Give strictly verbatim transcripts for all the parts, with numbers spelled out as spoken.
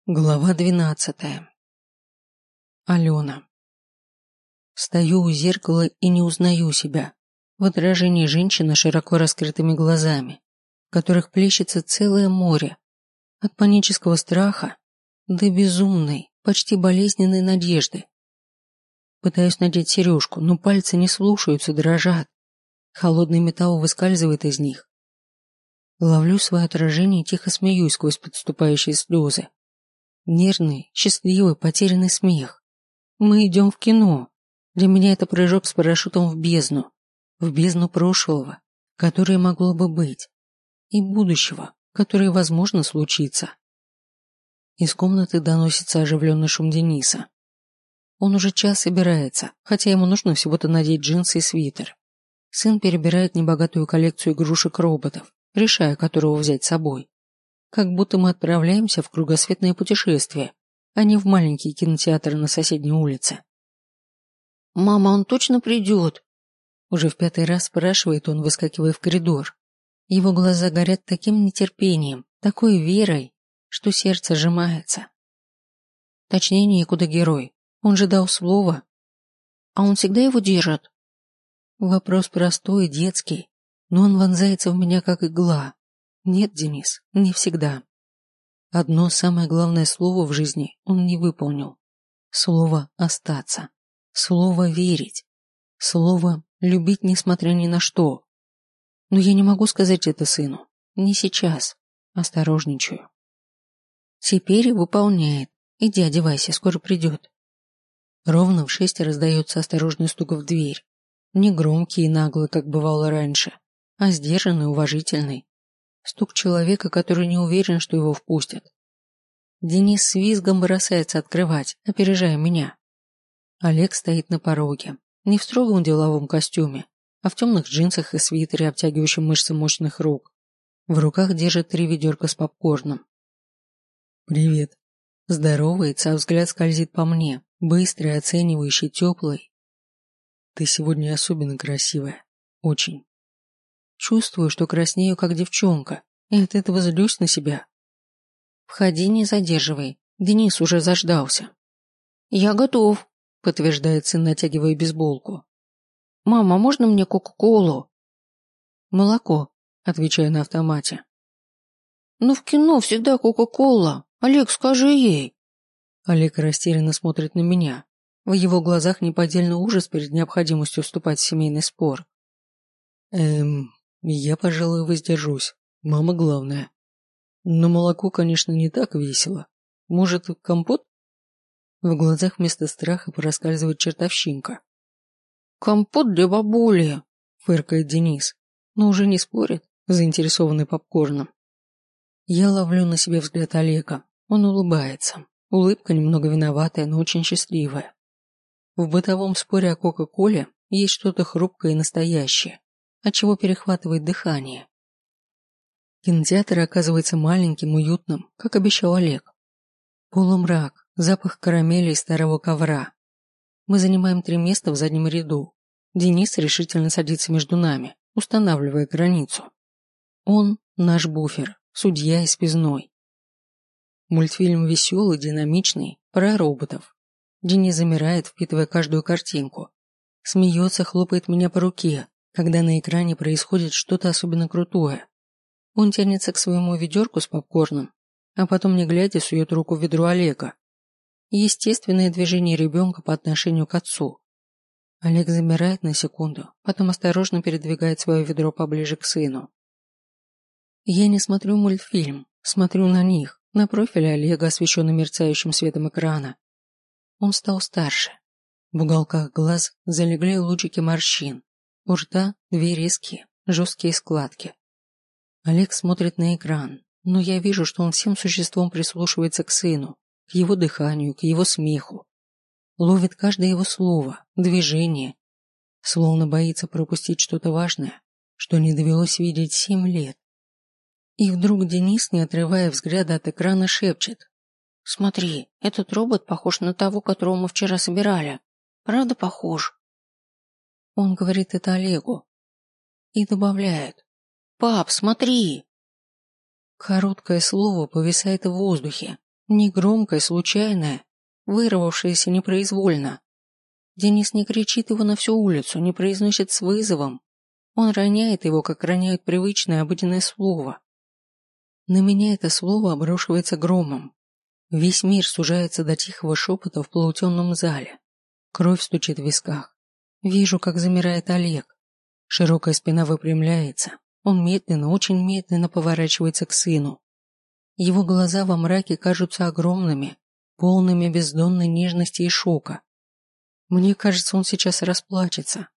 Глава двенадцатая. Алена. Стою у зеркала и не узнаю себя. В отражении женщины широко раскрытыми глазами, в которых плещется целое море. От панического страха до безумной, почти болезненной надежды. Пытаюсь надеть сережку, но пальцы не слушаются, дрожат. Холодный металл выскальзывает из них. Ловлю свое отражение и тихо смеюсь сквозь подступающие слезы. Нервный, счастливый, потерянный смех. Мы идем в кино. Для меня это прыжок с парашютом в бездну. В бездну прошлого, которое могло бы быть. И будущего, которое, возможно, случится. Из комнаты доносится оживленный шум Дениса. Он уже час собирается, хотя ему нужно всего-то надеть джинсы и свитер. Сын перебирает небогатую коллекцию игрушек-роботов, решая, которого взять с собой. Как будто мы отправляемся в кругосветное путешествие, а не в маленький кинотеатр на соседней улице. «Мама, он точно придет?» Уже в пятый раз спрашивает он, выскакивая в коридор. Его глаза горят таким нетерпением, такой верой, что сердце сжимается. Точнее, некуда герой. Он же дал слово. А он всегда его держит? Вопрос простой, детский, но он вонзается в меня как игла. Нет, Денис, не всегда. Одно самое главное слово в жизни он не выполнил. Слово «остаться». Слово «верить». Слово «любить, несмотря ни на что». Но я не могу сказать это сыну. Не сейчас. Осторожничаю. Теперь выполняет. Иди одевайся, скоро придет. Ровно в шесть раздается осторожный стук в дверь. Не громкий и наглый, как бывало раньше, а сдержанный, уважительный. Стук человека, который не уверен, что его впустят. Денис с визгом бросается открывать, опережая меня. Олег стоит на пороге, не в строгом деловом костюме, а в темных джинсах и свитере, обтягивающем мышцы мощных рук. В руках держит три ведерка с попкорном. «Привет». Здоровается, а взгляд скользит по мне, быстрый, оценивающий, теплый. «Ты сегодня особенно красивая. Очень». Чувствую, что краснею, как девчонка, и от этого злюсь на себя. «Входи, не задерживай. Денис уже заждался». «Я готов», — подтверждает сын, натягивая бейсболку. «Мама, можно мне кока-колу?» «Молоко», — отвечаю на автомате. «Ну в кино всегда кока-кола. Олег, скажи ей». Олег растерянно смотрит на меня. В его глазах неподдельный ужас перед необходимостью вступать в семейный спор. Эм... Я, пожалуй, воздержусь. Мама главная. Но молоко, конечно, не так весело. Может, компот? В глазах вместо страха проскальзывает чертовщинка. «Компот для бабули», — фыркает Денис, но уже не спорит, заинтересованный попкорном. Я ловлю на себе взгляд Олега. Он улыбается. Улыбка немного виноватая, но очень счастливая. В бытовом споре о Кока-Коле есть что-то хрупкое и настоящее, отчего перехватывает дыхание. Кинотеатр оказывается маленьким, уютным, как обещал Олег. Полумрак, запах карамели и старого ковра. Мы занимаем три места в заднем ряду. Денис решительно садится между нами, устанавливая границу. Он наш буфер, судья и связной. Мультфильм веселый, динамичный, про роботов. Денис замирает, впитывая каждую картинку. Смеется, хлопает меня по руке, когда на экране происходит что-то особенно крутое. Он тянется к своему ведерку с попкорном, а потом, не глядя, сует руку в ведро Олега. Естественное движение ребенка по отношению к отцу. Олег замирает на секунду, потом осторожно передвигает свое ведро поближе к сыну. Я не смотрю мультфильм, смотрю на них, на профиль Олега, освещенный мерцающим светом экрана. Он стал старше. В уголках глаз залегли лучики морщин. У рта две резкие, жесткие складки. Олег смотрит на экран, но я вижу, что он всем существом прислушивается к сыну, к его дыханию, к его смеху. Ловит каждое его слово, движение, словно боится пропустить что-то важное, что не довелось видеть семь лет. И вдруг Денис, не отрывая взгляда от экрана, шепчет. «Смотри, этот робот похож на того, которого мы вчера собирали. Правда похож?» Он говорит это Олегу. И добавляет. «Пап, смотри!» Короткое слово повисает в воздухе, Негромкое, случайное, вырвавшееся непроизвольно. Денис не кричит его на всю улицу, не произносит с вызовом. Он роняет его, как роняют привычное обыденное слово. На меня это слово обрушивается громом. Весь мир сужается до тихого шепота в полутемном зале. Кровь стучит в висках. Вижу, как замирает Олег. Широкая спина выпрямляется. Он медленно, очень медленно поворачивается к сыну. Его глаза во мраке кажутся огромными, полными бездонной нежности и шока. Мне кажется, он сейчас расплачется.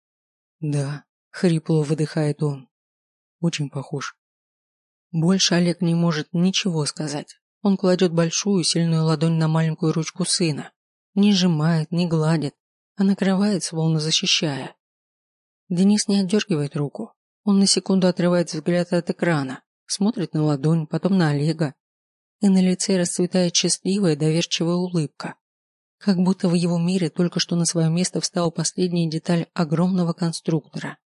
Да, хрипло выдыхает он. Очень похож. Больше Олег не может ничего сказать. Он кладет большую сильную ладонь на маленькую ручку сына. Не сжимает, не гладит, а накрывает, словно защищая. Денис не отдергивает руку. Он на секунду отрывает взгляд от экрана, смотрит на ладонь, потом на Олега, и на лице расцветает счастливая, доверчивая улыбка. Как будто в его мире только что на свое место встала последняя деталь огромного конструктора.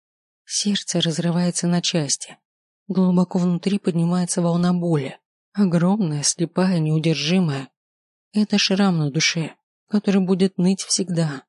Сердце разрывается на части. Глубоко внутри поднимается волна боли. Огромная, слепая, неудержимая. Это шрам на душе, который будет ныть всегда.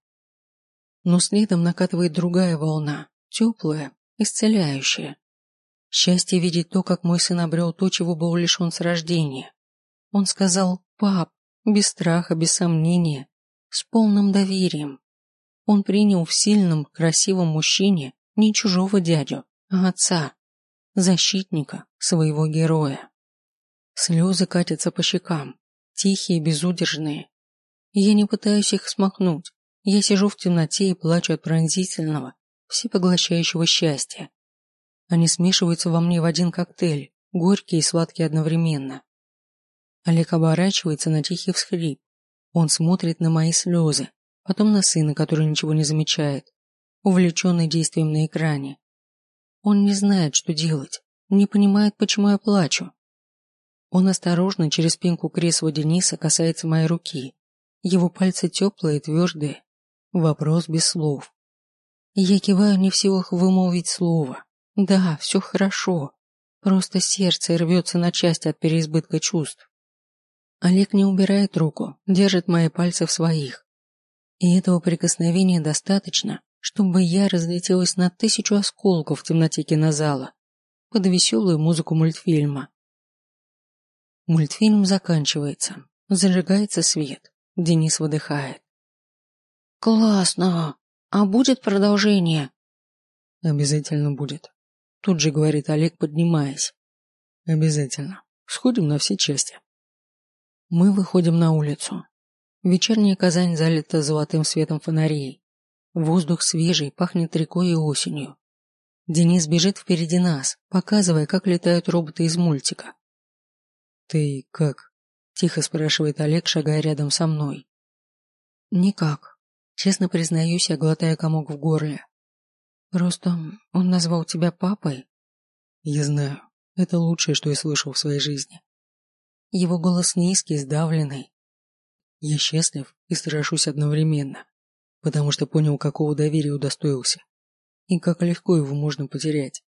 Но следом накатывает другая волна, теплая, исцеляющая. Счастье видеть то, как мой сын обрел то, чего был лишен с рождения. Он сказал «пап», без страха, без сомнения, с полным доверием. Он принял в сильном, красивом мужчине не чужого дядю, а отца, защитника, своего героя. Слезы катятся по щекам, тихие, безудержные. Я не пытаюсь их смахнуть. Я сижу в темноте и плачу от пронзительного, всепоглощающего счастья. Они смешиваются во мне в один коктейль, горький и сладкий одновременно. Олег оборачивается на тихий всхлип. Он смотрит на мои слезы, потом на сына, который ничего не замечает, увлеченный действием на экране. Он не знает, что делать, не понимает, почему я плачу. Он осторожно через спинку кресла Дениса касается моей руки. Его пальцы теплые и твердые. Вопрос без слов. Я киваю, не в силах вымолвить слово. Да, все хорошо. Просто сердце рвется на части от переизбытка чувств. Олег не убирает руку, держит мои пальцы в своих. И этого прикосновения достаточно, чтобы я разлетелась на тысячу осколков в темноте кинозала под веселую музыку мультфильма. Мультфильм заканчивается. Зажигается свет. Денис выдыхает. «Классно! А будет продолжение?» «Обязательно будет», — тут же говорит Олег, поднимаясь. «Обязательно. Сходим на все части». Мы выходим на улицу. Вечерняя Казань залита золотым светом фонарей. Воздух свежий, пахнет рекой и осенью. Денис бежит впереди нас, показывая, как летают роботы из мультика. «Ты как?» – тихо спрашивает Олег, шагая рядом со мной. «Никак. Честно признаюсь, я глотаю комок в горле. Просто он назвал тебя папой?» «Я знаю. Это лучшее, что я слышал в своей жизни». Его голос низкий, сдавленный. Я счастлив и страшусь одновременно, потому что понял, какого доверия удостоился, и как легко его можно потерять.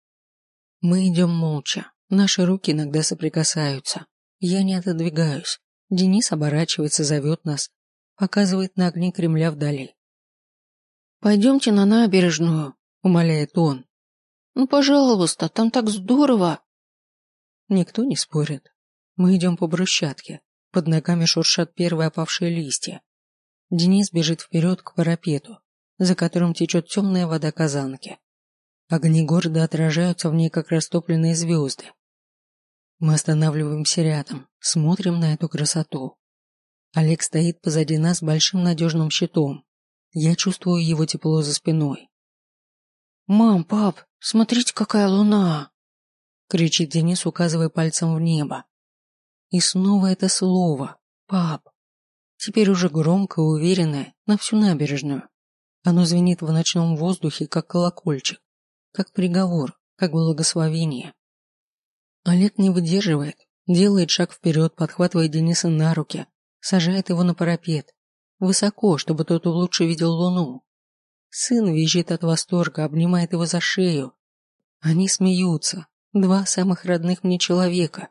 Мы идем молча. Наши руки иногда соприкасаются. Я не отодвигаюсь. Денис оборачивается, зовет нас, показывает на огни Кремля вдали. «Пойдемте на набережную», — умоляет он. «Ну, пожалуйста, там так здорово». Никто не спорит. Мы идем по брусчатке. Под ногами шуршат первые опавшие листья. Денис бежит вперед к парапету, за которым течет темная вода Казанки. Огни города отражаются в ней, как растопленные звезды. Мы останавливаемся рядом, смотрим на эту красоту. Олег стоит позади нас большим надежным щитом. Я чувствую его тепло за спиной. «Мам, пап, смотрите, какая луна!» кричит Денис, указывая пальцем в небо. И снова это слово «пап». Теперь уже громкое, уверенное, на всю набережную. Оно звенит в ночном воздухе, как колокольчик, как приговор, как благословение. Олег не выдерживает, делает шаг вперед, подхватывает Дениса на руки, сажает его на парапет, высоко, чтобы тот лучше видел луну. Сын визжит от восторга, обнимает его за шею. Они смеются, два самых родных мне человека,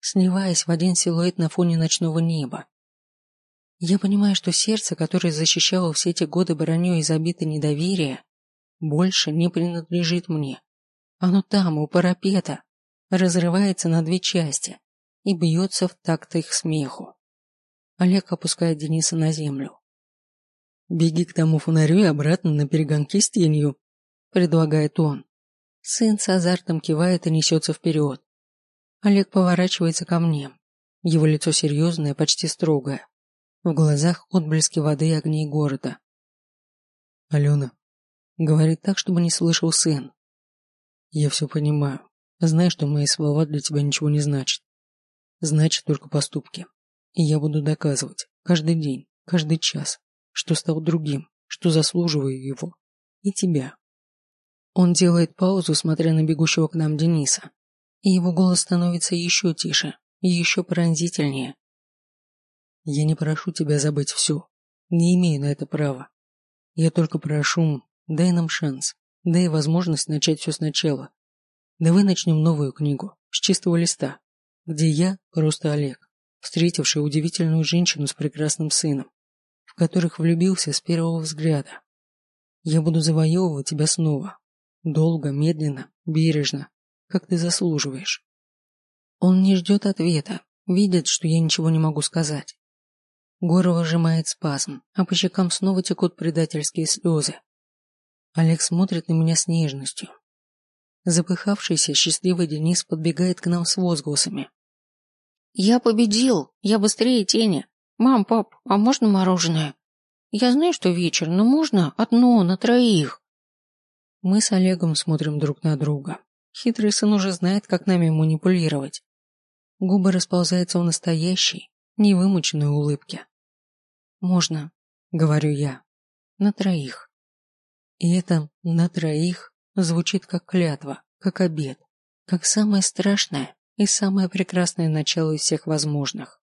сливаясь в один силуэт на фоне ночного неба. Я понимаю, что сердце, которое защищало все эти годы броней из обиты недоверия, больше не принадлежит мне. Оно там, у парапета, разрывается на две части и бьется в такт их смеху. Олег опускает Дениса на землю. «Беги к тому фонарю и обратно на перегонки с тенью», — предлагает он. Сын с азартом кивает и несется вперед. Олег поворачивается ко мне. Его лицо серьезное, почти строгое. В глазах отблески воды и огней города. «Алена», — говорит так, чтобы не слышал сын. «Я все понимаю. Знаю, что мои слова для тебя ничего не значат. Значит только поступки. И я буду доказывать, каждый день, каждый час, что стал другим, что заслуживаю его. И тебя». Он делает паузу, смотря на бегущего к нам Дениса. И его голос становится еще тише, и еще пронзительнее. «Я не прошу тебя забыть все. Не имею на это права. Я только прошу, дай нам шанс, дай возможность начать все сначала. Давай начнем новую книгу, с чистого листа, где я просто Олег, встретивший удивительную женщину с прекрасным сыном, в которых влюбился с первого взгляда. Я буду завоевывать тебя снова. Долго, медленно, бережно, как ты заслуживаешь». Он не ждет ответа, видит, что я ничего не могу сказать. Горло сжимает спазм, а по щекам снова текут предательские слезы. Олег смотрит на меня с нежностью. Запыхавшийся, счастливый Денис подбегает к нам с возгласами. «Я победил! Я быстрее тени! Мам, пап, а можно мороженое? Я знаю, что вечер, но можно одно на троих?» Мы с Олегом смотрим друг на друга. Хитрый сын уже знает, как нами манипулировать. Губы расползаются в настоящей, невымученной улыбке. «Можно», — говорю я, — «на троих». И это «на троих» звучит как клятва, как обет, как самое страшное и самое прекрасное начало из всех возможных.